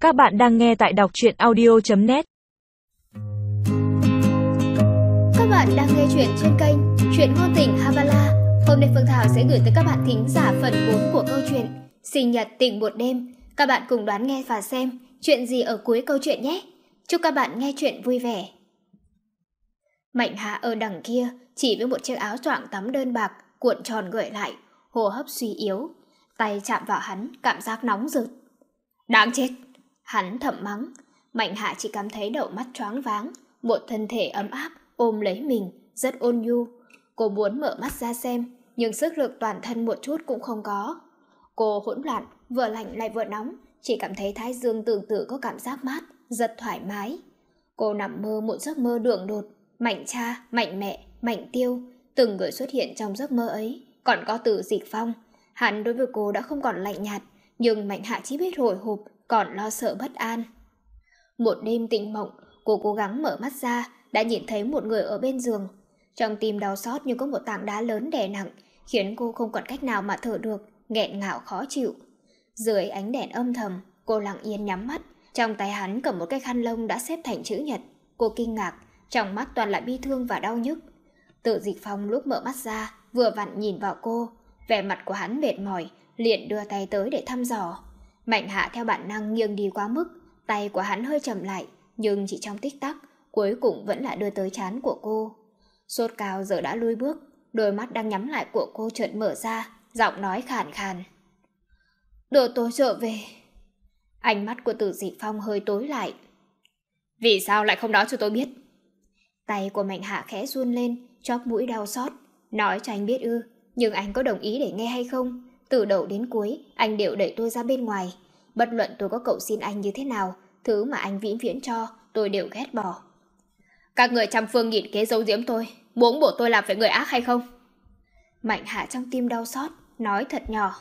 Các bạn đang nghe tại đọc truyện audio.net. Các bạn đang nghe chuyện trên kênh Chuyện Ngôn Tình Havala. Hôm nay Phương Thảo sẽ gửi tới các bạn thính giả phần 4 của câu chuyện Sinh nhật tình một đêm. Các bạn cùng đoán nghe và xem chuyện gì ở cuối câu chuyện nhé. Chúc các bạn nghe chuyện vui vẻ. Mạnh Hạ ở đằng kia chỉ với một chiếc áo choàng tắm đơn bạc cuộn tròn gợi lại, hô hấp suy yếu, tay chạm vào hắn cảm giác nóng rực. Đáng chết! Hắn thầm mắng. Mạnh Hạ chỉ cảm thấy đầu mắt choáng váng, một thân thể ấm áp ôm lấy mình, rất ôn nhu. Cô muốn mở mắt ra xem, nhưng sức lực toàn thân một chút cũng không có. Cô hỗn loạn, vừa lạnh lại vừa nóng, chỉ cảm thấy thái dương tương tự có cảm giác mát, rất thoải mái. Cô nằm mơ một giấc mơ đường đột, Mạnh cha, Mạnh mẹ, Mạnh tiêu, từng người xuất hiện trong giấc mơ ấy, còn có Từ Dịch Phong. Hắn đối với cô đã không còn lạnh nhạt, nhưng Mạnh Hạ chỉ biết hồi hộp, còn lo sợ bất an. Một đêm tỉnh mộng, cô cố gắng mở mắt ra, đã nhìn thấy một người ở bên giường. Trong tim đau xót như có một tảng đá lớn đè nặng, khiến cô không còn cách nào mà thở được, nghẹn ngào khó chịu. Dưới ánh đèn âm thầm, cô lặng yên nhắm mắt, trong tay hắn cầm một cái khăn lông đã xếp thành chữ nhật. Cô kinh ngạc, trong mắt toàn là bi thương và đau nhức. Từ Dịch Phong lúc mở mắt ra, vừa vặn nhìn vào cô, vẻ mặt của hắn mệt mỏi, liền đưa tay tới để thăm dò. Mạnh Hạ theo bản năng nghiêng đi quá mức, tay của hắn hơi chậm lại, nhưng chỉ trong tích tắc, cuối cùng vẫn là đưa tới trán của cô. Sốt cao giờ đã lùi bước, đôi mắt đang nhắm lại của cô chợt mở ra, giọng nói khàn khàn. Đưa tôi trở về. Ánh mắt của Từ Dịch Phong hơi tối lại. Vì sao lại không nói cho tôi biết? Tay của Mạnh Hạ khẽ run lên, chóp mũi đau xót. Nói cho anh biết ư, nhưng anh có đồng ý để nghe hay không? Từ đầu đến cuối, anh đều đẩy tôi ra bên ngoài. Bất luận tôi có cầu xin anh như thế nào, thứ mà anh vĩnh viễn cho, tôi đều ghét bỏ. Các người trăm phương nghìn kế giấu giếm tôi, muốn buộc tôi làm phải người ác hay không? Mạnh Hạ trong tim đau xót, nói thật nhỏ.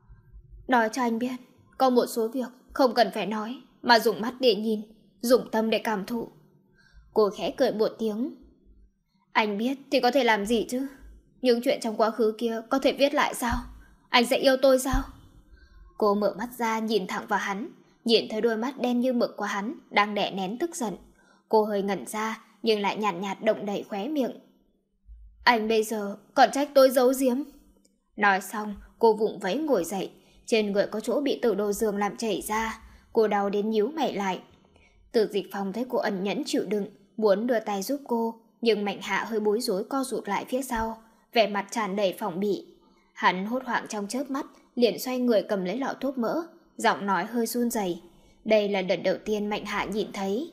Nói cho anh biết, có một số việc không cần phải nói, mà dùng mắt để nhìn, dùng tâm để cảm thụ. Cô khẽ cười một tiếng. Anh biết thì có thể làm gì chứ? Những chuyện trong quá khứ kia có thể viết lại sao? Anh sẽ yêu tôi sao? Cô mở mắt ra nhìn thẳng vào hắn, nhìn thấy đôi mắt đen như mực của hắn đang đè nén tức giận. Cô hơi ngẩn ra nhưng lại nhàn nhạt động đậy khóe miệng. Anh bây giờ còn trách tôi giấu giếm. Nói xong cô vụng vẫy ngồi dậy, trên người có chỗ bị từ đầu giường làm chảy ra. Cô đau đến nhíu mày lại. Từ Dịch Phong thấy cô ẩn nhẫn chịu đựng, muốn đưa tay giúp cô, nhưng Mạnh Hạ hơi bối rối co rụt lại phía sau, vẻ mặt tràn đầy phòng bị. Hắn hốt hoảng trong chớp mắt, liền xoay người cầm lấy lọ thuốc mỡ, giọng nói hơi run rẩy. Đây là lần đầu tiên Mạnh Hạ nhìn thấy.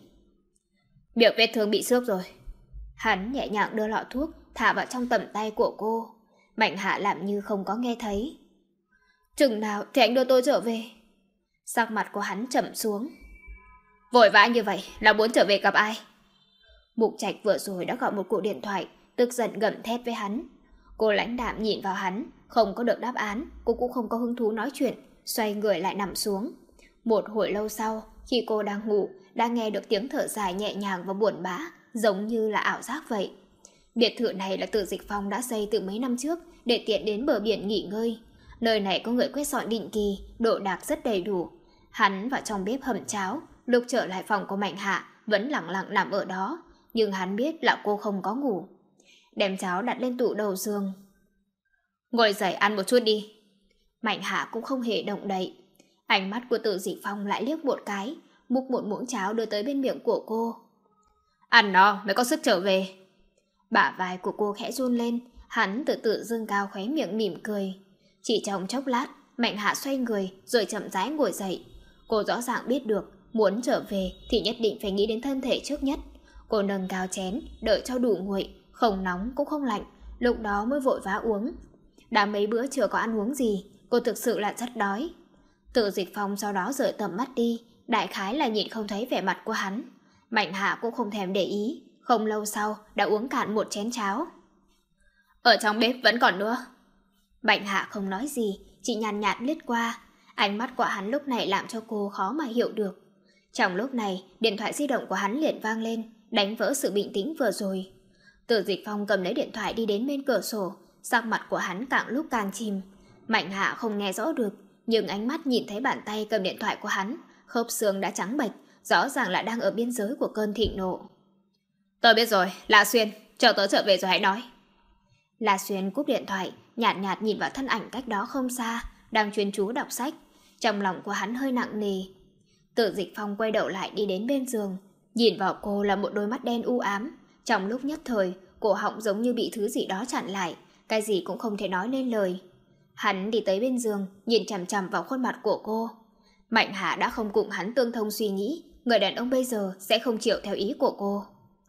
Miệng vết thương bị xước rồi. Hắn nhẹ nhàng đưa lọ thuốc thả vào trong tầm tay của cô. Mạnh Hạ làm như không có nghe thấy. Chừng nào thì anh đưa tôi trở về? Sắc mặt của hắn trầm xuống. Vội vã như vậy là muốn trở về gặp ai? Mục Trạch vừa rồi đã gọi một cuộc điện thoại, tức giận gầm thét với hắn. Cô lãnh đạm nhìn vào hắn, không có được đáp án, cô cũng không có hứng thú nói chuyện, xoay người lại nằm xuống. Một hồi lâu sau, khi cô đang ngủ, đã nghe được tiếng thở dài nhẹ nhàng và buồn bã, giống như là ảo giác vậy. Biệt thự này là Từ Dịch Phong đã xây từ mấy năm trước để tiện đến bờ biển nghỉ ngơi. Nơi này có người quét dọn định kỳ, đồ đạc rất đầy đủ. Hắn vào trong bếp hầm cháo, lúc trở lại phòng của Mạnh Hạ vẫn lặng lặng nằm ở đó, nhưng hắn biết là cô không có ngủ. Đem cháo đặt lên tủ đầu giường. Ngồi dậy ăn một chút đi. Mạnh Hạ cũng không hề động đậy. Ánh mắt của Từ Dịch Phong lại liếc một cái, múc một muỗng cháo đưa tới bên miệng của cô. Ăn no mới có sức trở về. Bả vai của cô khẽ run lên, hắn từ từ dương cao khóe miệng mỉm cười. Chỉ trong chốc lát, Mạnh Hạ xoay người rồi chậm rãi ngồi dậy. Cô rõ ràng biết được, muốn trở về thì nhất định phải nghĩ đến thân thể trước nhất. Cô nâng cao chén, đợi cho đủ nguội, không nóng cũng không lạnh, lúc đó mới vội vã uống. Đã mấy bữa chưa có ăn uống gì, cô thực sự là rất đói. Từ Dịch Phong sau đó rời tầm mắt đi, đại khái là nhìn không thấy vẻ mặt của hắn. Mạnh Hạ cũng không thèm để ý, không lâu sau đã uống cạn một chén cháo. Ở trong bếp vẫn còn nữa. Mạnh Hạ không nói gì, chỉ nhàn nhạt lướt qua. Ánh mắt của hắn lúc này làm cho cô khó mà hiểu được. Trong lúc này, điện thoại di động của hắn liền vang lên, đánh vỡ sự bình tĩnh vừa rồi. Từ Dịch Phong cầm lấy điện thoại đi đến bên cửa sổ, sắc mặt của hắn càng lúc càng chìm. Mạnh Hạ không nghe rõ được, nhưng ánh mắt nhìn thấy bàn tay cầm điện thoại của hắn, khớp xương đã trắng bệch, rõ ràng là đang ở biên giới của cơn thịnh nộ. Tôi biết rồi, La Xuyên, chờ tớ trở về rồi hãy nói. La Xuyên cúp điện thoại, nhạt nhạt nhìn vào thân ảnh cách đó không xa, đang chuyên chú đọc sách. Trong lòng của hắn hơi nặng nề. Tự Dịch Phong quay đầu lại đi đến bên giường, nhìn vào cô là một đôi mắt đen u ám. Trong lúc nhất thời, cổ họng giống như bị thứ gì đó chặn lại, cái gì cũng không thể nói nên lời. Hắn đi tới bên giường, nhìn chằm chằm vào khuôn mặt của cô. Mạnh Hạ đã không cùng hắn tương thông suy nghĩ, người đàn ông bây giờ sẽ không chịu theo ý của cô.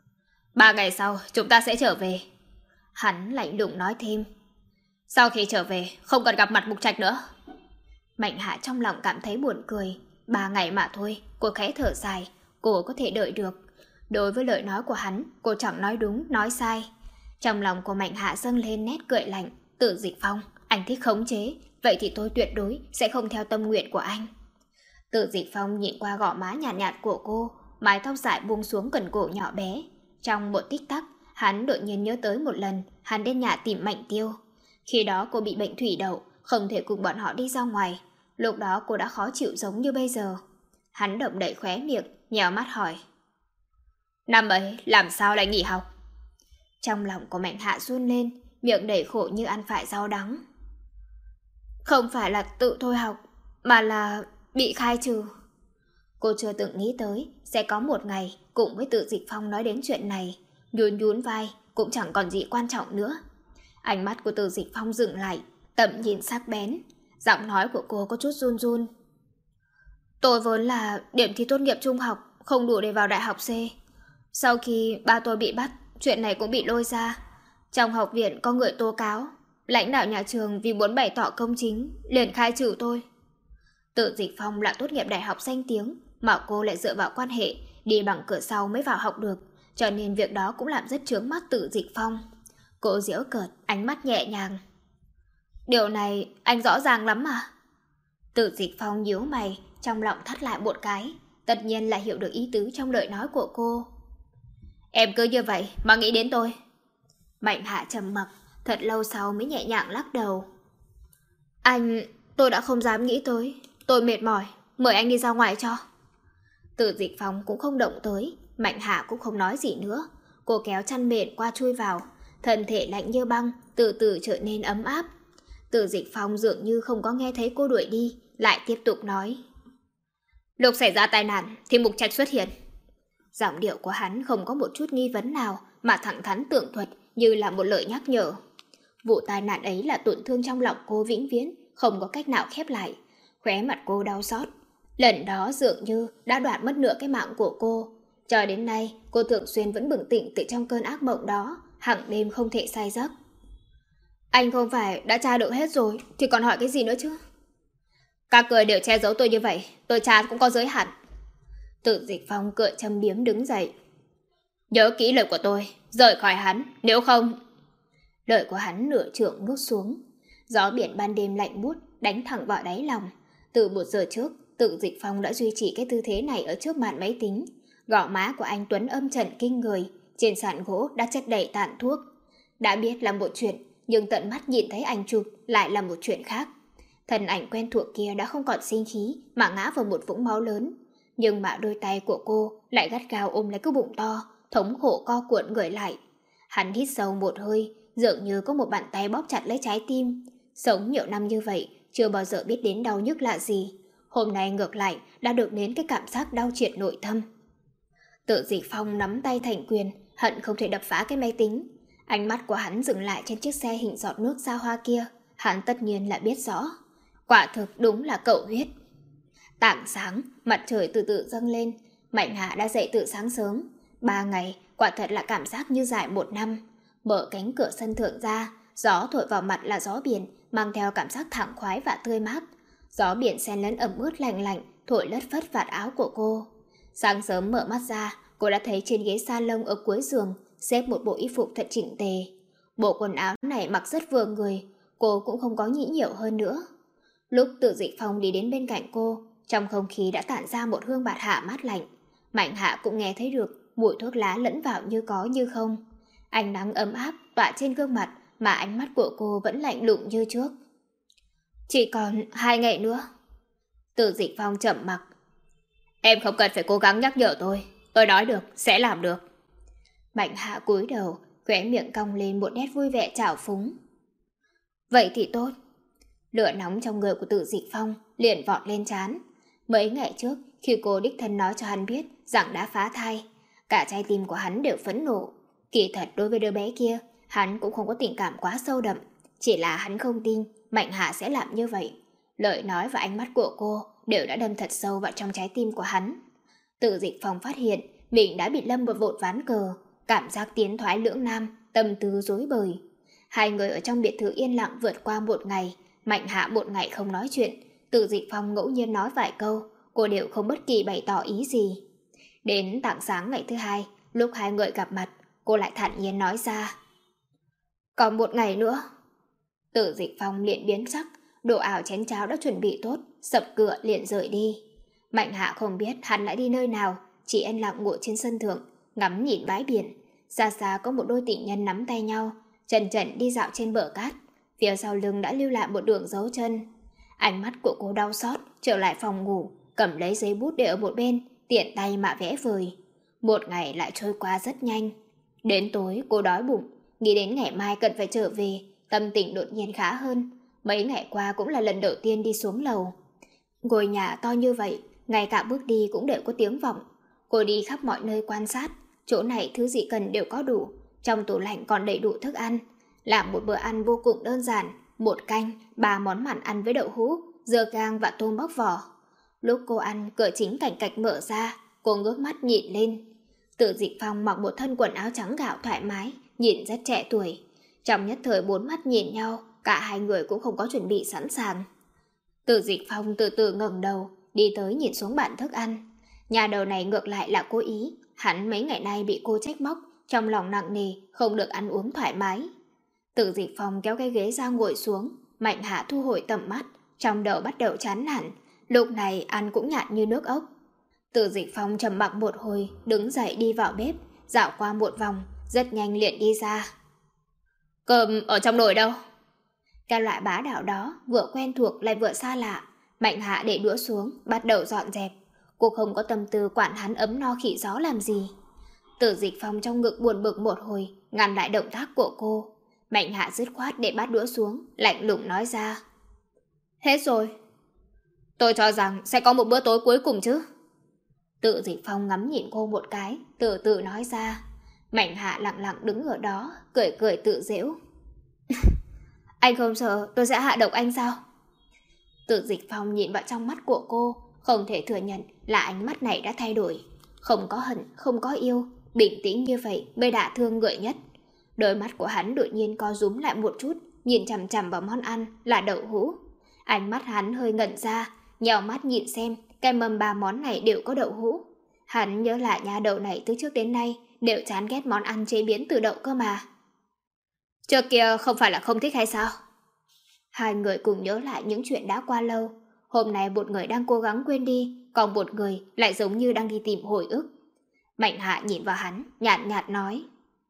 3 ngày sau, chúng ta sẽ trở về. Hắn lạnh lùng nói thêm. Sau khi trở về, không cần gặp mặt Mục Trạch nữa. Mạnh Hạ trong lòng cảm thấy buồn cười. 3 ngày mà thôi, cô khẽ thở dài, cô có thể đợi được. Đối với lời nói của hắn, cô chẳng nói đúng, nói sai. Trong lòng của Mạnh Hạ dâng lên nét cười lạnh. Tự Dịch Phong, anh thích khống chế, vậy thì tôi tuyệt đối sẽ không theo tâm nguyện của anh. Tự Dịch Phong nhìn qua gò má nhạt nhạt của cô, mái tóc dài buông xuống gần cổ nhỏ bé. Trong một tích tắc, hắn đột nhiên nhớ tới một lần hắn đến nhà tìm Mạnh Tiêu. Khi đó cô bị bệnh thủy đậu, không thể cùng bọn họ đi ra ngoài. Lúc đó cô đã khó chịu giống như bây giờ. Hắn động đậy khóe miệng, nhèo mắt hỏi. Năm ấy làm sao lại nghỉ học? Trong lòng của Mạnh Hạ run lên, miệng đầy khổ như ăn phải rau đắng. Không phải là tự thôi học, mà là bị khai trừ. Cô chưa từng nghĩ tới sẽ có một ngày cùng với Tự Dịch Phong nói đến chuyện này. Nhún nhún vai, cũng chẳng còn gì quan trọng nữa. Ánh mắt của Tự Dịch Phong dừng lại, tầm nhìn sắc bén. Giọng nói của cô có chút run run. Tôi vốn là điểm thi tốt nghiệp trung học không đủ để vào đại học C. Sau khi ba tôi bị bắt, chuyện này cũng bị lôi ra. Trong học viện có người tố cáo, lãnh đạo nhà trường vì muốn bày tỏ công chính liền khai trừ tôi. Tự Dịch Phong là tốt nghiệp đại học danh tiếng, mà cô lại dựa vào quan hệ đi bằng cửa sau mới vào học được, cho nên việc đó cũng làm rất chướng mắt Tự Dịch Phong. Cô giễu cợt, ánh mắt nhẹ nhàng. Điều này anh rõ ràng lắm mà. Tự Dịch Phong nhíu mày, trong lòng thắt lại một cái, tất nhiên là hiểu được ý tứ trong lời nói của cô. Em cứ như vậy mà nghĩ đến tôi. Mạnh Hạ trầm mặc, thật lâu sau mới nhẹ nhàng lắc đầu. Tôi đã không dám nghĩ tới, tôi mệt mỏi, mời anh đi ra ngoài cho. Tự Dịch Phong cũng không động tới, Mạnh Hạ cũng không nói gì nữa. Cô kéo chăn mền qua chui vào, thân thể lạnh như băng, từ từ trở nên ấm áp. Tự Dịch Phong dường như không có nghe thấy cô đuổi đi, lại tiếp tục nói. Lúc xảy ra tai nạn thì Mục Trạch xuất hiện. Giọng điệu của hắn không có một chút nghi vấn nào, mà thẳng thắn tường thuật như là một lời nhắc nhở. Vụ tai nạn ấy là tổn thương trong lòng cô vĩnh viễn, không có cách nào khép lại. Khóe mặt cô đau xót. Lần đó dường như đã đoạt mất nửa cái mạng của cô. Cho đến nay, cô thường xuyên vẫn bừng tỉnh từ trong cơn ác mộng đó, hằng đêm không thể say giấc. Anh không phải đã tra được hết rồi, thì còn hỏi cái gì nữa chứ? Các người đều che giấu tôi như vậy, tôi tra cũng có giới hạn. Tự Dịch Phong cười châm biếm đứng dậy. Nhớ kỹ lời của tôi, rời khỏi hắn, nếu không... Lời của hắn nửa trượng nuốt xuống. Gió biển ban đêm lạnh buốt đánh thẳng vào đáy lòng. Từ 1 giờ trước, Tự Dịch Phong đã duy trì cái tư thế này ở trước màn máy tính. Gò má của anh Tuấn âm trầm kinh người, trên sàn gỗ đã chất đầy tàn thuốc. Đã biết là một chuyện, nhưng tận mắt nhìn thấy ảnh chụp lại là một chuyện khác. Thân ảnh quen thuộc kia đã không còn sinh khí mà ngã vào một vũng máu lớn. Nhưng mà đôi tay của cô lại gắt gao ôm lấy cái bụng to, thống khổ co cuộn người lại. Hắn hít sâu một hơi, dường như có một bàn tay bóp chặt lấy trái tim. Sống nhiều năm như vậy, chưa bao giờ biết đến đau nhức là gì. Hôm nay ngược lại đã được đến cái cảm giác đau triệt nội tâm. Tự Dịch Phong nắm tay thành quyền, hận không thể đập phá cái máy tính. Ánh mắt của hắn dừng lại trên chiếc xe hình giọt nước xa hoa kia. Hắn tất nhiên là biết rõ. Quả thực đúng là cậu huyết. Tảng sáng, mặt trời từ từ dâng lên. Mạnh Hạ đã dậy từ sáng sớm. 3 ngày, quả thật là cảm giác như dài 1 năm. Mở cánh cửa sân thượng ra, gió thổi vào mặt là gió biển, mang theo cảm giác thẳng khoái và tươi mát. Gió biển xen lẫn ẩm ướt lạnh lạnh, thổi lất phất vạt áo của cô. Sáng sớm mở mắt ra, cô đã thấy trên ghế salon ở cuối giường xếp một bộ y phục thật chỉnh tề. Bộ quần áo này mặc rất vừa người, cô cũng không có nghĩ nhiều hơn nữa. Lúc Tự Dịch Phong đi đến bên cạnh cô, trong không khí đã tản ra một hương bạt hạ mát lạnh. Mạnh Hạ cũng nghe thấy được mùi thuốc lá lẫn vào như có như không. Ánh nắng ấm áp tỏa trên gương mặt, mà ánh mắt của cô vẫn lạnh lùng như trước. Chỉ còn 2 ngày nữa. Tự Dịch Phong chậm mặc. Em không cần phải cố gắng nhắc nhở tôi nói được, sẽ làm được. Mạnh Hạ cúi đầu, khóe miệng cong lên một nét vui vẻ trào phúng. Vậy thì tốt. Lửa nóng trong người của Tử Dịch Phong liền vọt lên trán. Mấy ngày trước, khi cô đích thân nói cho hắn biết rằng đã phá thai, cả trái tim của hắn đều phẫn nộ. Kỳ thật đối với đứa bé kia, hắn cũng không có tình cảm quá sâu đậm. Chỉ là hắn không tin Mạnh Hạ sẽ làm như vậy. Lời nói và ánh mắt của cô đều đã đâm thật sâu vào trong trái tim của hắn. Tử Dịch Phong phát hiện mình đã bị lâm một vột ván cờ, cảm giác tiến thoái lưỡng nan, tâm tư rối bời. Hai người ở trong biệt thự yên lặng vượt qua một ngày. Mạnh Hạ một ngày không nói chuyện, Tử Dịch Phong ngẫu nhiên nói vài câu, cô đều không bất kỳ bày tỏ ý gì. Đến tảng sáng ngày thứ hai, lúc hai người gặp mặt, cô lại thản nhiên nói ra: còn một ngày nữa. Tử Dịch Phong liền biến sắc, đồ ảo chén cháo đã chuẩn bị tốt, sập cửa liền rời đi. Mạnh Hạ không biết hắn lại đi nơi nào, chỉ yên lặng ngồi trên sân thượng, ngắm nhìn bãi biển. Xa xa có một đôi tình nhân nắm tay nhau, chần chần đi dạo trên bờ cát. Phía sau lưng đã lưu lại một đường dấu chân. Ánh mắt của cô đau xót, trở lại phòng ngủ, cầm lấy giấy bút để ở một bên, tiện tay mà vẽ vời. Một ngày lại trôi qua rất nhanh. Đến tối cô đói bụng, nghĩ đến ngày mai cần phải trở về, tâm tình đột nhiên khá hơn. Mấy ngày qua cũng là lần đầu tiên đi xuống lầu. Ngôi nhà to như vậy, ngay cả bước đi cũng đều có tiếng vọng. Cô đi khắp mọi nơi quan sát, chỗ này thứ gì cần đều có đủ, trong tủ lạnh còn đầy đủ thức ăn. Làm một bữa ăn vô cùng đơn giản, một canh, 3 món mặn ăn với đậu hũ, dưa gang và tôm bóc vỏ. Lúc cô ăn, cửa chính cảnh cạch mở ra, cô ngước mắt nhìn lên. Tử Dịch Phong mặc một thân quần áo trắng gạo thoải mái, nhìn rất trẻ tuổi. Trong nhất thời bốn mắt nhìn nhau, cả hai người cũng không có chuẩn bị sẵn sàng. Tử Dịch Phong từ từ ngẩng đầu, đi tới nhìn xuống bàn thức ăn. Nhà đầu này ngược lại là cố ý, hắn mấy ngày nay bị cô trách móc, trong lòng nặng nề, không được ăn uống thoải mái. Tử Dịch Phong kéo cái ghế ra ngồi xuống, Mạnh Hạ thu hồi tầm mắt, trong đầu bắt đầu chán nản, lúc này ăn cũng nhạt như nước ốc. Tử Dịch Phong trầm mặc một hồi, đứng dậy đi vào bếp, dạo qua một vòng, rất nhanh liền đi ra. Cơm ở trong nồi đâu? Cái loại bá đạo đó vừa quen thuộc lại vừa xa lạ. Mạnh Hạ để đũa xuống, bắt đầu dọn dẹp. Cô không có tâm tư quản hắn ấm no khỉ gió làm gì. Tử Dịch Phong trong ngực buồn bực một hồi, ngăn lại động tác của cô. Mạnh Hạ dứt khoát để bát đũa xuống, lạnh lùng nói ra: hết rồi. Tôi cho rằng sẽ có một bữa tối cuối cùng chứ. Tử Dịch Phong ngắm nhìn cô một cái, từ từ nói ra. Mạnh Hạ lặng lặng đứng ở đó, cười cười tự giễu. Anh không sợ tôi sẽ hạ độc anh sao? Tử Dịch Phong nhìn vào trong mắt của cô, không thể thừa nhận là ánh mắt này đã thay đổi. Không có hận, không có yêu, bình tĩnh như vậy mới đả thương người nhất. Đôi mắt của hắn đột nhiên co rúm lại một chút, nhìn chằm chằm vào món ăn là đậu hũ. Ánh mắt hắn hơi ngẩn ra, nhào mắt nhìn xem cái mâm 3 món này đều có đậu hũ. Hắn nhớ lại nhà đậu này từ trước đến nay đều chán ghét món ăn chế biến từ đậu cơ mà. Trước kia không phải là không thích hay sao? Hai người cùng nhớ lại những chuyện đã qua lâu. Hôm nay một người đang cố gắng quên đi, còn một người lại giống như đang đi tìm hồi ức. Mạnh Hạ nhìn vào hắn, nhạt nhạt nói: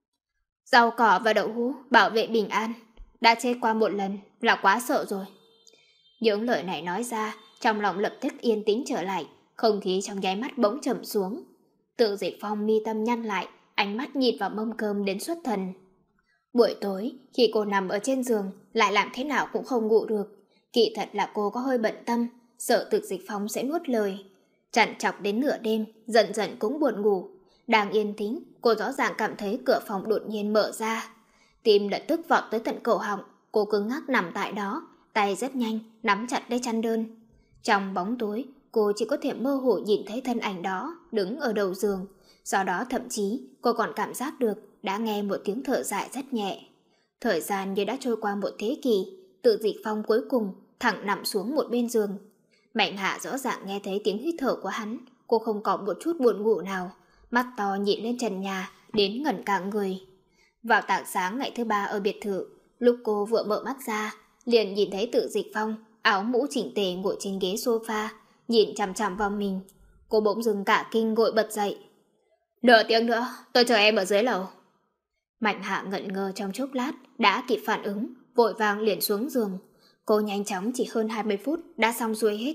rau cỏ và đậu hũ bảo vệ bình an, đã chết qua một lần là quá sợ rồi. Những lời này nói ra, trong lòng lập tức yên tĩnh trở lại, không khí trong nháy mắt bỗng trầm xuống. Tử Dịch Phong mi tâm nhăn lại, ánh mắt nhìn vào mâm cơm đến xuất thần. Buổi tối, khi cô nằm ở trên giường, lại làm thế nào cũng không ngủ được. Kỳ thật là cô có hơi bận tâm, sợ Tử Dịch Phong sẽ nuốt lời. Trằn trọc đến nửa đêm, dần dần cũng buồn ngủ. Đang yên tĩnh, cô rõ ràng cảm thấy cửa phòng đột nhiên mở ra. Tim lập tức vọt tới tận cổ họng, cô cứng ngắc nằm tại đó, tay rất nhanh, nắm chặt lấy chăn đơn. Trong bóng tối, cô chỉ có thể mơ hồ nhìn thấy thân ảnh đó, đứng ở đầu giường. Sau đó thậm chí, cô còn cảm giác được đã nghe một tiếng thở dài rất nhẹ. Thời gian như đã trôi qua một thế kỷ, Tử Dịch Phong cuối cùng thẳng nằm xuống một bên giường. Mạnh Hạ rõ ràng nghe thấy tiếng hít thở của hắn, cô không có một chút buồn ngủ nào, mắt to nhìn lên trần nhà đến ngẩn cả người. Vào tảng sáng ngày thứ 3 ở biệt thự, lúc cô vừa mở mắt ra, liền nhìn thấy Tử Dịch Phong áo mũ chỉnh tề ngồi trên ghế sofa, nhìn chằm chằm vào mình. Cô bỗng dưng cả kinh gội bật dậy. Nửa tiếng nữa, tôi chờ em ở dưới lầu. Mạnh Hạ ngẩn ngơ trong chốc lát, đã kịp phản ứng, vội vàng liền xuống giường. Cô nhanh chóng chỉ hơn 20 phút đã xong xuôi hết.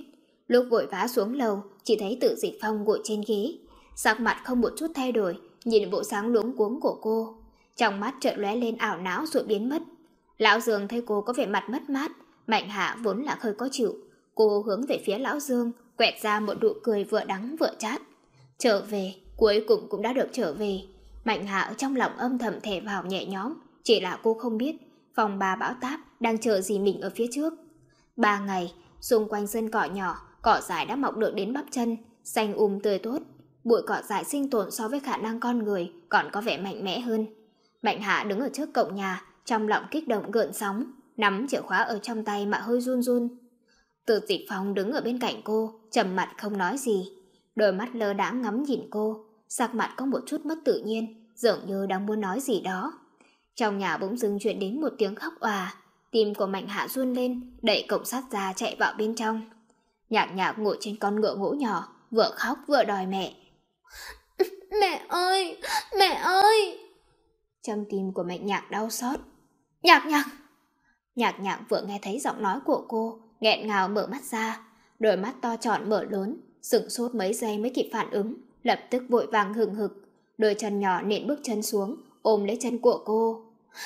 Lúc vội vã xuống lầu, chỉ thấy Tự Dịch Phong ngồi trên ghế, sắc mặt không một chút thay đổi, nhìn bộ dáng luống cuống của cô. Trong mắt chợt lóe lên ảo não rồi biến mất. Lão Dương thấy cô có vẻ mặt mất mát, Mạnh Hạ vốn là hơi khó chịu. Cô hướng về phía Lão Dương, quẹt ra một nụ cười vừa đắng vừa chát. Trở về, cuối cùng cũng đã được trở về. Mạnh Hạ ở trong lòng âm thầm thở phào nhẹ nhõm, chỉ là cô không biết phòng bà bão táp đang chờ gì mình ở phía trước. 3 ngày, xung quanh sân cỏ nhỏ, cỏ dại đã mọc được đến bắp chân, xanh tươi tốt. Bụi cỏ dại sinh tồn so với khả năng con người còn có vẻ mạnh mẽ hơn. Mạnh Hạ đứng ở trước cổng nhà, trong lòng kích động gợn sóng, nắm chìa khóa ở trong tay mà hơi run run. Từ Dịch Phong đứng ở bên cạnh cô, trầm mặt không nói gì, đôi mắt lơ đãng ngắm nhìn cô, sắc mặt có một chút mất tự nhiên, dường như đang muốn nói gì đó. Trong nhà bỗng dưng truyền đến một tiếng khóc òa, tim của Mạnh Hạ run lên, đẩy cổng sắt ra chạy vào bên trong. Nhạc Nhạc ngồi trên con ngựa gỗ nhỏ, vừa khóc vừa đòi mẹ. Mẹ ơi, mẹ ơi! Trong tim của Mạnh Nhạc đau xót. Nhạc Nhạc! Nhạc Nhạc vừa nghe thấy giọng nói của cô, nghẹn ngào mở mắt ra, đôi mắt to tròn mở lớn, sửng sốt mấy giây mới kịp phản ứng, lập tức vội vàng hừng hực, đôi chân nhỏ nện bước chân xuống, ôm lấy chân của cô.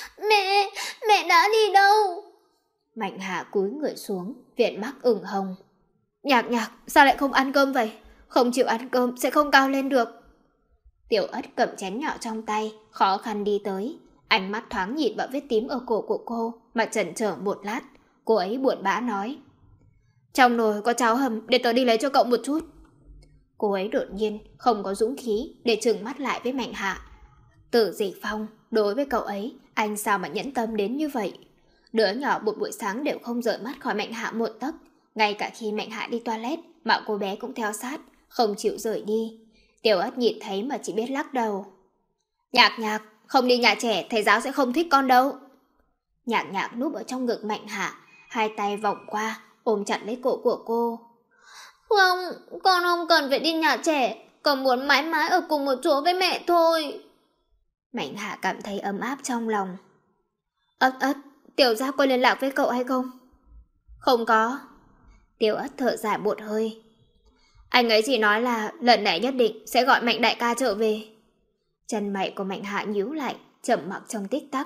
Mẹ đã đi đâu? Mạnh Hạ cúi người xuống, viền mắt ửng hồng. Nhạc Nhạc, sao lại không ăn cơm vậy? Không chịu ăn cơm sẽ không cao lên được. Tiểu Ất cầm chén nhỏ trong tay, khó khăn đi tới, ánh mắt thoáng nhìn vào vết tím ở cổ của cô, mà chần chờ một lát, cô ấy buồn bã nói. Trong nồi có cháo hầm, để tớ đi lấy cho cậu một chút. Cô ấy đột nhiên không có dũng khí để trừng mắt lại với Mạnh Hạ. Từ Dịch Phong, đối với cậu ấy, anh sao mà nhẫn tâm đến như vậy? Đứa nhỏ một buổi sáng đều không rời mắt khỏi Mạnh Hạ một tấc, ngay cả khi Mạnh Hạ đi toilet mà cô bé cũng theo sát, không chịu rời đi. Tiểu Ất nhìn thấy mà chỉ biết lắc đầu. Nhạc Nhạc, không đi nhà trẻ, thầy giáo sẽ không thích con đâu. Nhạc Nhạc núp ở trong ngực Mạnh Hạ, hai tay vòng qua, ôm chặt lấy cổ của cô. Không, con không cần phải đi nhà trẻ, con muốn mãi mãi ở cùng một chỗ với mẹ thôi. Mạnh Hạ cảm thấy ấm áp trong lòng. Ất, Tiểu Gia có liên lạc với cậu hay không? Không có. Tiểu Ất thở dài một hơi. Anh ấy chỉ nói là lần này nhất định sẽ gọi Mạnh đại ca trở về. Chân mày của Mạnh Hạ nhíu lại, trầm mặc trong tích tắc.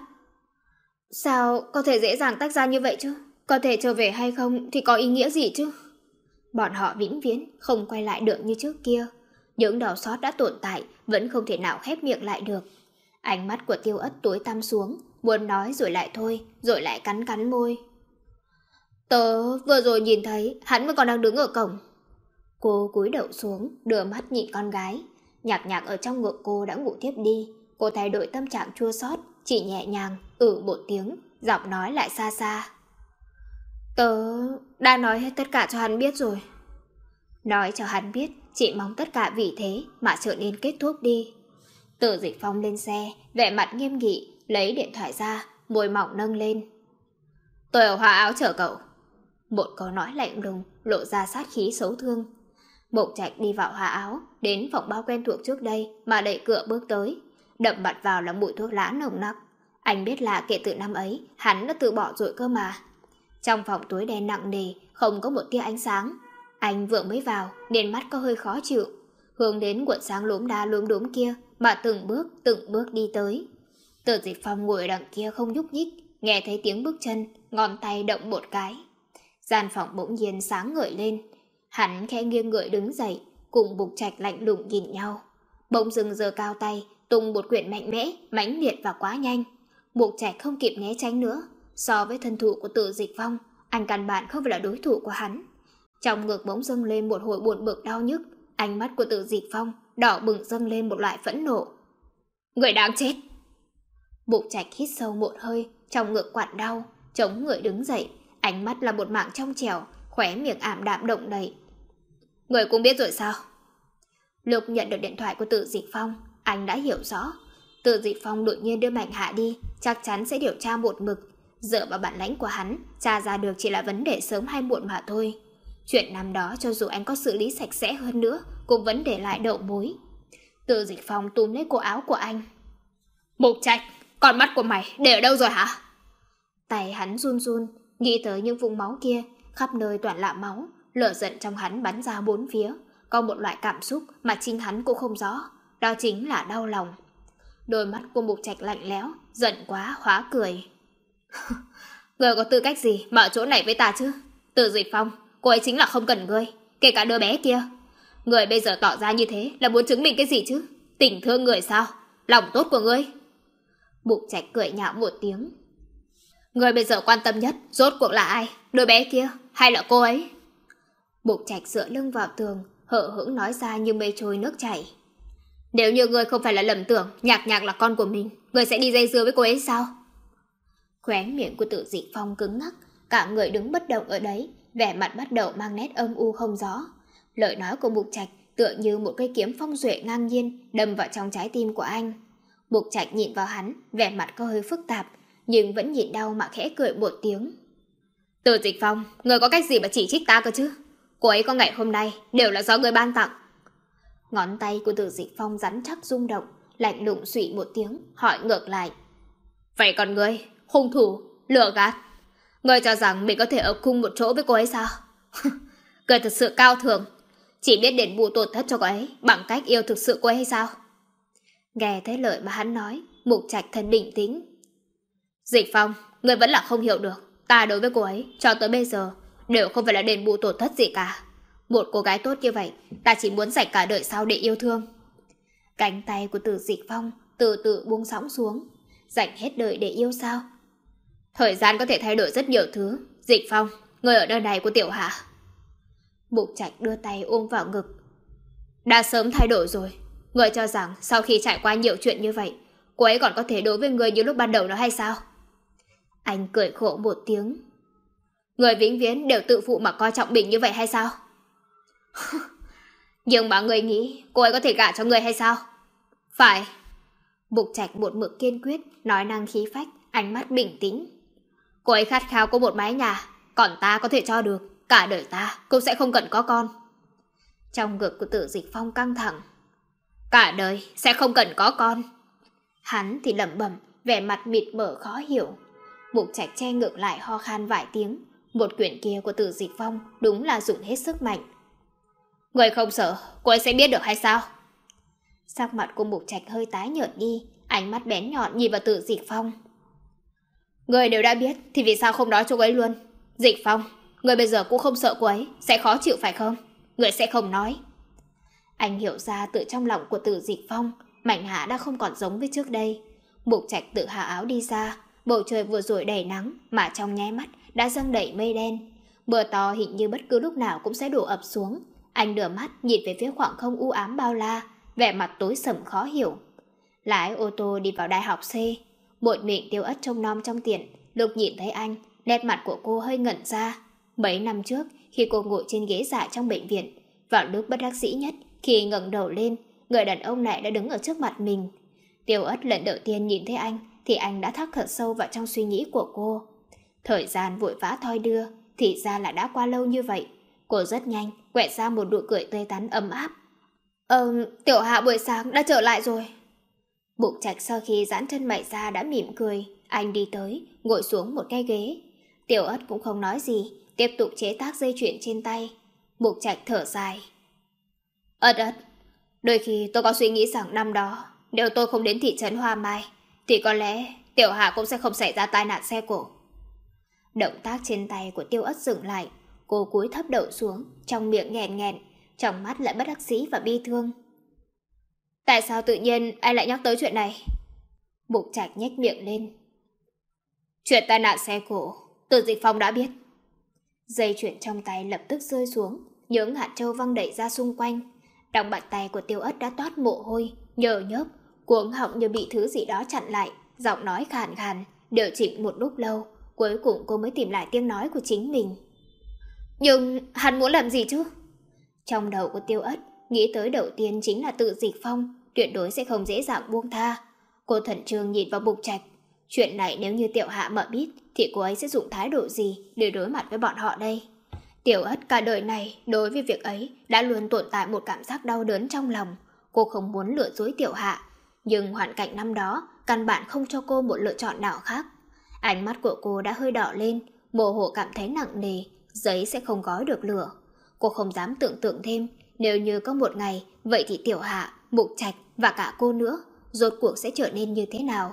Sao có thể dễ dàng tách ra như vậy chứ? Có thể trở về hay không thì có ý nghĩa gì chứ? Bọn họ vĩnh viễn không quay lại được như trước kia. Những đau xót đã tồn tại vẫn không thể nào khép miệng lại được. Ánh mắt của Tiêu Ất tối tăm xuống, muốn nói rồi lại thôi, rồi lại cắn môi. Tớ vừa rồi nhìn thấy hắn vẫn còn đang đứng ở cổng. Cô cúi đầu xuống, đưa mắt nhìn con gái. Nhạc Nhạc ở trong ngực cô đã ngủ thiếp đi. Cô thay đổi tâm trạng chua xót, chỉ nhẹ nhàng một tiếng, giọng nói lại xa xa. Tớ đã nói hết tất cả cho hắn biết rồi. Nói cho hắn biết, chỉ mong tất cả vì thế mà trở nên kết thúc đi. Từ Dịch Phong lên xe, vẻ mặt nghiêm nghị, lấy điện thoại ra, môi mỏng nâng lên. Tôi ở Hoa Áo chờ cậu. Một câu nói lạnh lùng, lộ ra sát khí xấu thương. Mộc Trạch đi vào Hoa Áo, đến phòng bao quen thuộc trước đây mà đẩy cửa bước tới. Đập mặt vào là mùi thuốc lá nồng nặc. Anh biết là kể từ năm ấy, hắn đã từ bỏ rồi cơ mà. Trong phòng tối đen nặng nề, không có một tia ánh sáng. Anh vừa mới vào, nên mắt có hơi khó chịu. Hướng đến cuộn sáng lốm đốm kia mà từng bước đi tới. Từ Dịch Phong ngồi ở đằng kia không nhúc nhích, nghe thấy tiếng bước chân, ngón tay động một cái. Gian phòng bỗng nhiên sáng ngời lên. Hắn khẽ nghiêng người đứng dậy, cùng Mục Trạch lạnh lùng nhìn nhau. Bỗng dưng giơ cao tay, tung một quyển mạnh mẽ, mãnh liệt và quá nhanh. Mục Trạch không kịp né tránh nữa. So với thân thủ của Từ Dịch Phong, anh căn bản không phải là đối thủ của hắn. Trong ngực bỗng dâng lên một hồi buồn bực đau nhức. Ánh mắt của Từ Dịch Phong đỏ bừng dâng lên một loại phẫn nộ. Người đáng chết! Mục Trạch hít sâu một hơi, trong ngực quặn đau, chống người đứng dậy, ánh mắt là một mảng trong trẻo, khóe miệng ảm đạm động đậy. Người cũng biết rồi sao? Lúc nhận được điện thoại của Từ Dịch Phong, anh đã hiểu rõ. Từ Dịch Phong đột nhiên đưa Mạnh Hạ đi, chắc chắn sẽ điều tra một mực. Dựa vào bản lãnh của hắn, tra ra được chỉ là vấn đề sớm hay muộn mà thôi. Chuyện năm đó cho dù anh có xử lý sạch sẽ hơn nữa, cũng vẫn để lại đậu mối. Từ Dịch Phong túm lấy cổ áo của anh. Mục Trạch, con mắt của mày để ở đâu rồi hả? Tay hắn run run, nghĩ tới những vùng máu kia, khắp nơi toàn là máu, Lửa giận trong hắn bắn ra bốn phía, có một loại cảm xúc mà chính hắn cũng không rõ, đó chính là đau lòng. Đôi mắt của Mục Trạch lạnh lẽo, giận quá hóa cười. Ngươi có tư cách gì mà ở chỗ này với ta chứ? Từ Dịch Phong, cô ấy chính là không cần ngươi, kể cả đứa bé kia. Ngươi bây giờ tỏ ra như thế là muốn chứng minh cái gì chứ? Tình thương người sao? Lòng tốt của ngươi? Mục Trạch cười nhạo một tiếng. Ngươi bây giờ quan tâm nhất rốt cuộc là ai? Đứa bé kia hay là cô ấy? Mục Trạch dựa lưng vào tường, hờ hững nói ra như mây trôi nước chảy. Nếu như ngươi không phải là lầm tưởng Nhạc Nhạc là con của mình, ngươi sẽ đi dây dưa với cô ấy sao? Khóe miệng của Từ Dịch Phong cứng ngắc, cả người đứng bất động ở đấy, vẻ mặt bắt đầu mang nét âm u không rõ. Lời nói của Mục Trạch tựa như một cây kiếm phong duệ ngang nhiên đâm vào trong trái tim của anh. Mục Trạch nhìn vào hắn, vẻ mặt có hơi phức tạp, nhưng vẫn nhịn đau mà khẽ cười một tiếng. Từ Dịch Phong, ngươi có cách gì mà chỉ trích ta cơ chứ? Cô ấy có ngày hôm nay đều là do ngươi ban tặng. Ngón tay của Từ Dịch Phong rắn chắc rung động, lạnh lùng xụy một tiếng, hỏi ngược lại. Vậy còn ngươi, hung thủ, lừa gạt, ngươi cho rằng mình có thể ở cùng một chỗ với cô ấy sao? Ngươi thật sự cao thường, chỉ biết đền bù tổn thất cho cô ấy bằng cách yêu thực sự cô ấy hay sao? Nghe thấy lời mà hắn nói, Mục Trạch thật bình tĩnh. Dịch Phong, ngươi vẫn là không hiểu được, ta đối với cô ấy cho tới bây giờ đều không phải là đền bù tổn thất gì cả. Một cô gái tốt như vậy, ta chỉ muốn dành cả đời sau để yêu thương. Cánh tay của Từ Dịch Phong từ từ buông sõng xuống. Dành hết đời để yêu sao? Thời gian có thể thay đổi rất nhiều thứ. Dịch Phong, ngươi ở nơi này của Tiểu Hạ. Mục Trạch đưa tay ôm vào ngực. Đã sớm thay đổi rồi. Ngươi cho rằng sau khi trải qua nhiều chuyện như vậy, cô ấy còn có thể đối với ngươi như lúc ban đầu nữa hay sao? Anh cười khổ một tiếng. Ngươi vĩnh viễn đều tự phụ mà coi trọng mình như vậy hay sao? Nhưng mà ngươi nghĩ cô ấy có thể gả cho ngươi hay sao? Phải. Mục Trạch một mực kiên quyết, nói năng khí phách, ánh mắt bình tĩnh. Cô ấy khát khao có một mái nhà, còn ta có thể cho được, cả đời ta cũng sẽ không cần có con. Trong ngực của Tử Dịch Phong căng thẳng. Cả đời sẽ không cần có con. Hắn thì lẩm bẩm, vẻ mặt mịt mờ khó hiểu. Mục Trạch che ngược lại ho khan vài tiếng. Một quyển kia của Tử Dịch Phong đúng là dùng hết sức mạnh. Người không sợ cô ấy sẽ biết được hay sao? Sắc mặt của Mục Trạch hơi tái nhợt đi, ánh mắt bén nhọn nhìn vào Tử Dịch Phong. Người đều đã biết thì vì sao không nói cho cô ấy luôn? Dịch Phong, người bây giờ cũng không sợ cô ấy sẽ khó chịu phải không? Người sẽ không nói. Anh hiểu ra từ trong lòng của Tử Dịch Phong, Mạnh Hạ đã không còn giống với trước đây. Mục Trạch tự hạ áo đi ra, bầu trời vừa rồi đầy nắng mà trong nháy mắt đã dâng đầy mây đen. Mưa to hình như bất cứ lúc nào cũng sẽ đổ ập xuống. Anh đưa mắt nhìn về phía khoảng không u ám bao la, vẻ mặt tối sầm khó hiểu. Lái ô tô đi vào đại học C. Một mình Tiêu Ất trông nom trong tiện, lúc nhìn thấy anh, nét mặt của cô hơi ngẩn ra. Mấy năm trước, khi cô ngồi trên ghế dài trong bệnh viện, vào lúc bất đắc dĩ nhất, khi ngẩng đầu lên, người đàn ông này đã đứng ở trước mặt mình. Tiêu Ất lần đầu tiên nhìn thấy anh, thì anh đã thắc thật sâu vào trong suy nghĩ của cô. Thời gian vội vã thoi đưa, thì ra là đã qua lâu như vậy. Cô rất nhanh quẹt ra một nụ cười tươi tắn ấm áp. Tiểu Hạ buổi sáng đã trở lại rồi. Mục Trạch sau khi giãn chân mày ra đã mỉm cười. Anh đi tới, ngồi xuống một cái ghế. Tiểu Ất cũng không nói gì, tiếp tục chế tác dây chuyền trên tay. Mục Trạch thở dài. Ất, đôi khi tôi có suy nghĩ rằng năm đó, nếu tôi không đến thị trấn Hoa Mai, thì có lẽ Tiểu Hạ cũng sẽ không xảy ra tai nạn xe cộ. Động tác trên tay của Tiêu Ất dừng lại. Cô cúi thấp đầu xuống, trong miệng nghẹn nghẹn, trong mắt lại bất đắc dĩ và bi thương. Tại sao tự nhiên anh lại nhắc tới chuyện này? Mục Trạch nhếch miệng lên. Chuyện tai nạn xe cộ, Từ Dịch Phong đã biết. Dây chuyền trong tay lập tức rơi xuống, những hạt châu văng đẩy ra xung quanh. Trong bàn tay của Tiêu Ất đã toát mồ hôi, nhờ nhớp, cuống họng như bị thứ gì đó chặn lại, giọng nói khàn khàn, điều chỉnh một lúc lâu, cuối cùng cô mới tìm lại tiếng nói của chính mình. Nhưng hắn muốn làm gì chứ? Trong đầu của Tiêu Ất, nghĩ tới đầu tiên chính là Từ Dịch Phong, tuyệt đối sẽ không dễ dàng buông tha. Cô thận trương nhìn vào Mục Trạch. Chuyện này nếu như Tiểu Hạ mà biết, thì cô ấy sẽ dùng thái độ gì để đối mặt với bọn họ đây? Tiểu Ất cả đời này đối với việc ấy đã luôn tồn tại một cảm giác đau đớn trong lòng. Cô không muốn lừa dối Tiểu Hạ, nhưng hoàn cảnh năm đó căn bản không cho cô một lựa chọn nào khác. Ánh mắt của cô đã hơi đỏ lên, mồ hôi cảm thấy nặng nề, giấy sẽ không gói được lửa. Cô không dám tưởng tượng thêm, nếu như có một ngày, vậy thì Tiểu Hạ, Mục Trạch và cả cô nữa, rốt cuộc sẽ trở nên như thế nào?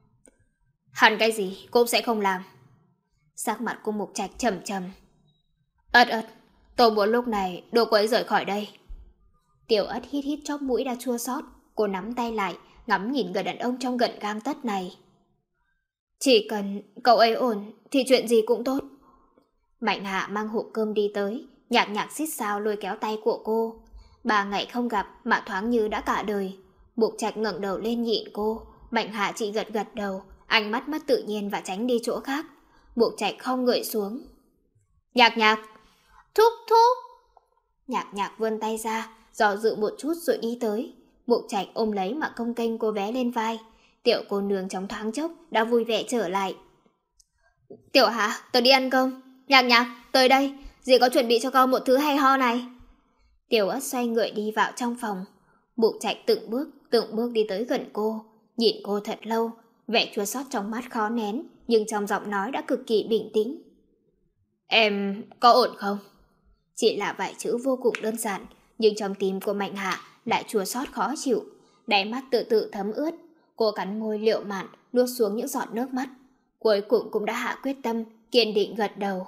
Hẳn cái gì cũng sẽ không làm. Sắc mặt của Mục Trạch trầm trầm. Ất ất, tôi muốn lúc này đồ cô ấy rời khỏi đây. Tiểu Ất hít hít chóp mũi đã chua xót, cô nắm tay lại, ngắm nhìn người đàn ông trong gần gang tấc này. Chỉ cần cậu ấy ổn thì chuyện gì cũng tốt. Mạnh Hạ mang hộp cơm đi tới, nhạc nhạc xít xao lôi kéo tay của cô. 3 ngày không gặp mà thoáng như đã cả đời. Mục Trạch ngẩng đầu lên nhịn cô, Mạnh Hạ chỉ gật gật đầu, ánh mắt mất tự nhiên và tránh đi chỗ khác. Mục Trạch không ngợi xuống. Nhạc nhạc, thúc thúc. Nhạc nhạc vươn tay ra, dò dự một chút rồi đi tới. Mục Trạch ôm lấy mà công kênh cô bé lên vai. Tiểu cô nương trong thoáng chốc đã vui vẻ trở lại. Tiểu Hạ, tôi đi ăn cơm. Nhạc nhạc, tới đây, dì có chuẩn bị cho con một thứ hay ho này. Tiểu Ất xoay người đi vào trong phòng. Mục Trạch từng bước đi tới gần cô, nhìn cô thật lâu, vẻ chua xót trong mắt khó nén, nhưng trong giọng nói đã cực kỳ bình tĩnh. Em có ổn không? Chỉ là vài chữ vô cùng đơn giản, nhưng trong tim của Mạnh Hạ lại chua xót khó chịu, đáy mắt tự tự thấm ướt. Cô cắn môi liệu mạn, nuốt xuống những giọt nước mắt. Cuối cùng cũng đã hạ quyết tâm, kiên định gật đầu.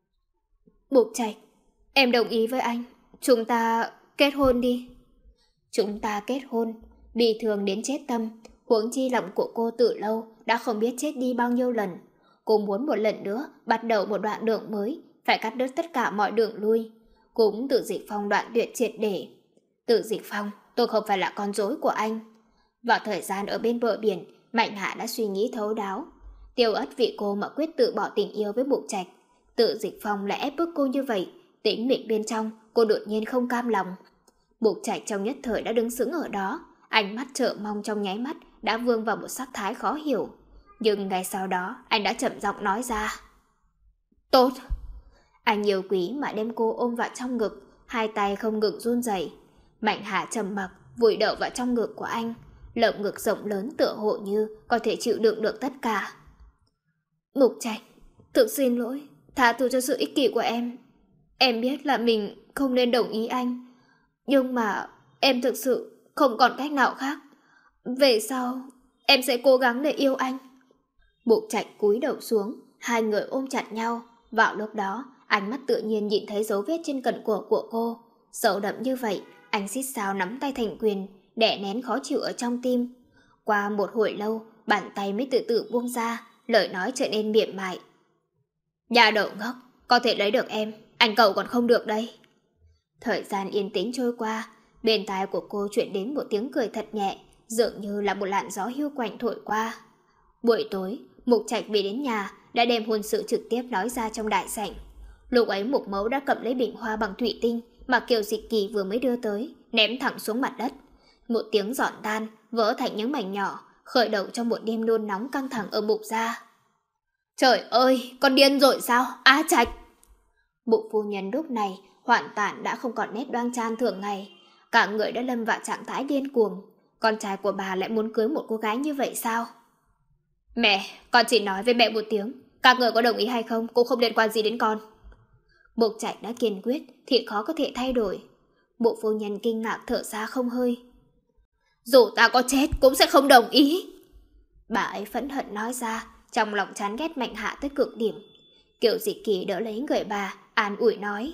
Mục Trạch, em đồng ý với anh. Chúng ta kết hôn đi. Chúng ta kết hôn, bị thương đến chết tâm. Huống chi lòng của cô từ lâu đã không biết chết đi bao nhiêu lần. Cô muốn một lần nữa bắt đầu một đoạn đường mới, phải cắt đứt tất cả mọi đường lui. Cũng Tử Dịch Phong đoạn tuyệt triệt để. Tử Dịch Phong, tôi không phải là con rối của anh. Vào thời gian ở bên bờ biển, Mạnh Hạ đã suy nghĩ thấu đáo. Tiêu Ất vì cô mà quyết tự bỏ tình yêu với Mục Trạch. Tử Dịch Phong lại ép bức cô như vậy, tĩnh mịch bên trong, cô đột nhiên không cam lòng. Mục Trạch trong nhất thời đã đứng sững ở đó, ánh mắt trợ mong trong nháy mắt đã vương vào một sắc thái khó hiểu. Nhưng ngay sau đó, anh đã chậm giọng nói ra. Tốt! Anh yêu quý mà đem cô ôm vào trong ngực, hai tay không ngừng run rẩy. Mạnh Hạ trầm mặc, vùi đầu vào trong ngực của anh, lồng ngực rộng lớn tựa hồ như có thể chịu đựng được tất cả. Mục Trạch, thực xin lỗi, tha thứ cho sự ích kỷ của em. Em biết là mình không nên đồng ý anh, nhưng mà em thực sự không còn cách nào khác. Về sau, em sẽ cố gắng để yêu anh. Mục Trạch cúi đầu xuống, hai người ôm chặt nhau. Vào lúc đó, ánh mắt tự nhiên nhìn thấy dấu vết trên cẩn cổ của cô. Sâu đậm như vậy, anh xít xao nắm tay thành quyền, đè nén khó chịu ở trong tim. Qua một hồi lâu, bàn tay mới từ từ buông ra, lời nói trở nên mềm mại. Nhà đầu ngốc, có thể lấy được em, anh cậu còn không được đây. Thời gian yên tĩnh trôi qua, bên tai của cô chuyển đến một tiếng cười thật nhẹ, dường như là một làn gió hiu quạnh thổi qua. Buổi tối, Mục Trạch về đến nhà, đã đem hôn sự trực tiếp nói ra trong đại sảnh. Lúc ấy Mục Mẫu đã cầm lấy bình hoa bằng thủy tinh mà Kiều Dịch Kỳ vừa mới đưa tới, ném thẳng xuống mặt đất. Một tiếng giòn tan, vỡ thành những mảnh nhỏ, khởi đầu trong một đêm nôn nóng căng thẳng ở Mục gia. Trời ơi, con điên rồi sao? Á Trạch! Mục phu nhân lúc này hoàn toàn đã không còn nét đoan trang thường ngày, cả người đã lâm vào trạng thái điên cuồng. Con trai của bà lại muốn cưới một cô gái như vậy sao? Mẹ, con chỉ nói với mẹ một tiếng, các người có đồng ý hay không cũng không liên quan gì đến con. Mục Trạch đã kiên quyết thì khó có thể thay đổi. Mục phu nhân kinh ngạc thở ra không hơi. Dù ta có chết cũng sẽ không đồng ý. Bà ấy phẫn hận nói ra, trong lòng chán ghét Mạnh Hạ tới cực điểm. Kiều Dịch Kỳ đỡ lấy người bà, an ủi nói.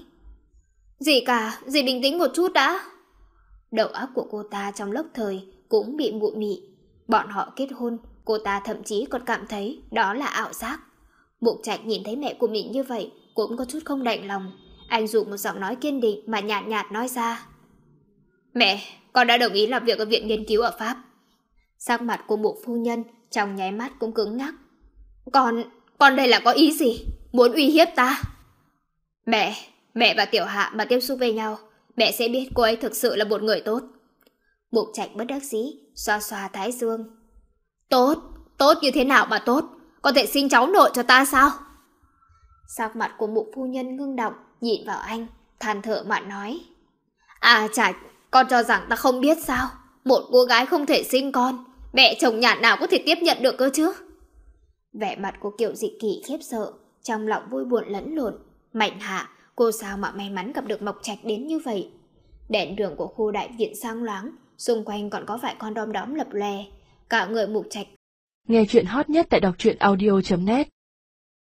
Dì cả, dì bình tĩnh một chút đã. Đầu óc của cô ta trong lốc thời cũng bị mụ mị. Bọn họ kết hôn, cô ta thậm chí còn cảm thấy đó là ảo giác. Mục Trạch nhìn thấy mẹ của mình như vậy cũng có chút không đành lòng. Anh dùng một giọng nói kiên định mà nhạt nhạt nói ra. Mẹ, con đã đồng ý làm việc ở viện nghiên cứu ở Pháp. Sắc mặt của Mục phu nhân trong nháy mắt cũng cứng ngắc. Con đây là có ý gì? Muốn uy hiếp ta? Mẹ và Tiểu Hạ mà tiếp xúc với nhau, mẹ sẽ biết cô ấy thực sự là một người tốt. Mục Trạch bất đắc dĩ, xoa xoa thái dương. Tốt như thế nào mà tốt? Có thể sinh cháu nội cho ta sao? Sắc mặt của Mục phu nhân ngưng động, nhìn vào anh, than thở mà nói. À Trạch, con cho rằng ta không biết sao? Một cô gái không thể sinh con, mẹ chồng nhạn nào có thể tiếp nhận được cơ chứ? Vẻ mặt của Kiều Dịch Kỳ khiếp sợ, trong lòng vui buồn lẫn lộn. Mạnh Hạ, cô sao mà may mắn gặp được Mộc Trạch đến như vậy. Đèn đường của khu đại viện sáng loáng, xung quanh còn có vài con đom đóm lập lè. Cả người Mộc Trạch. Nghe chuyện hot nhất tại đọc truyện audio.net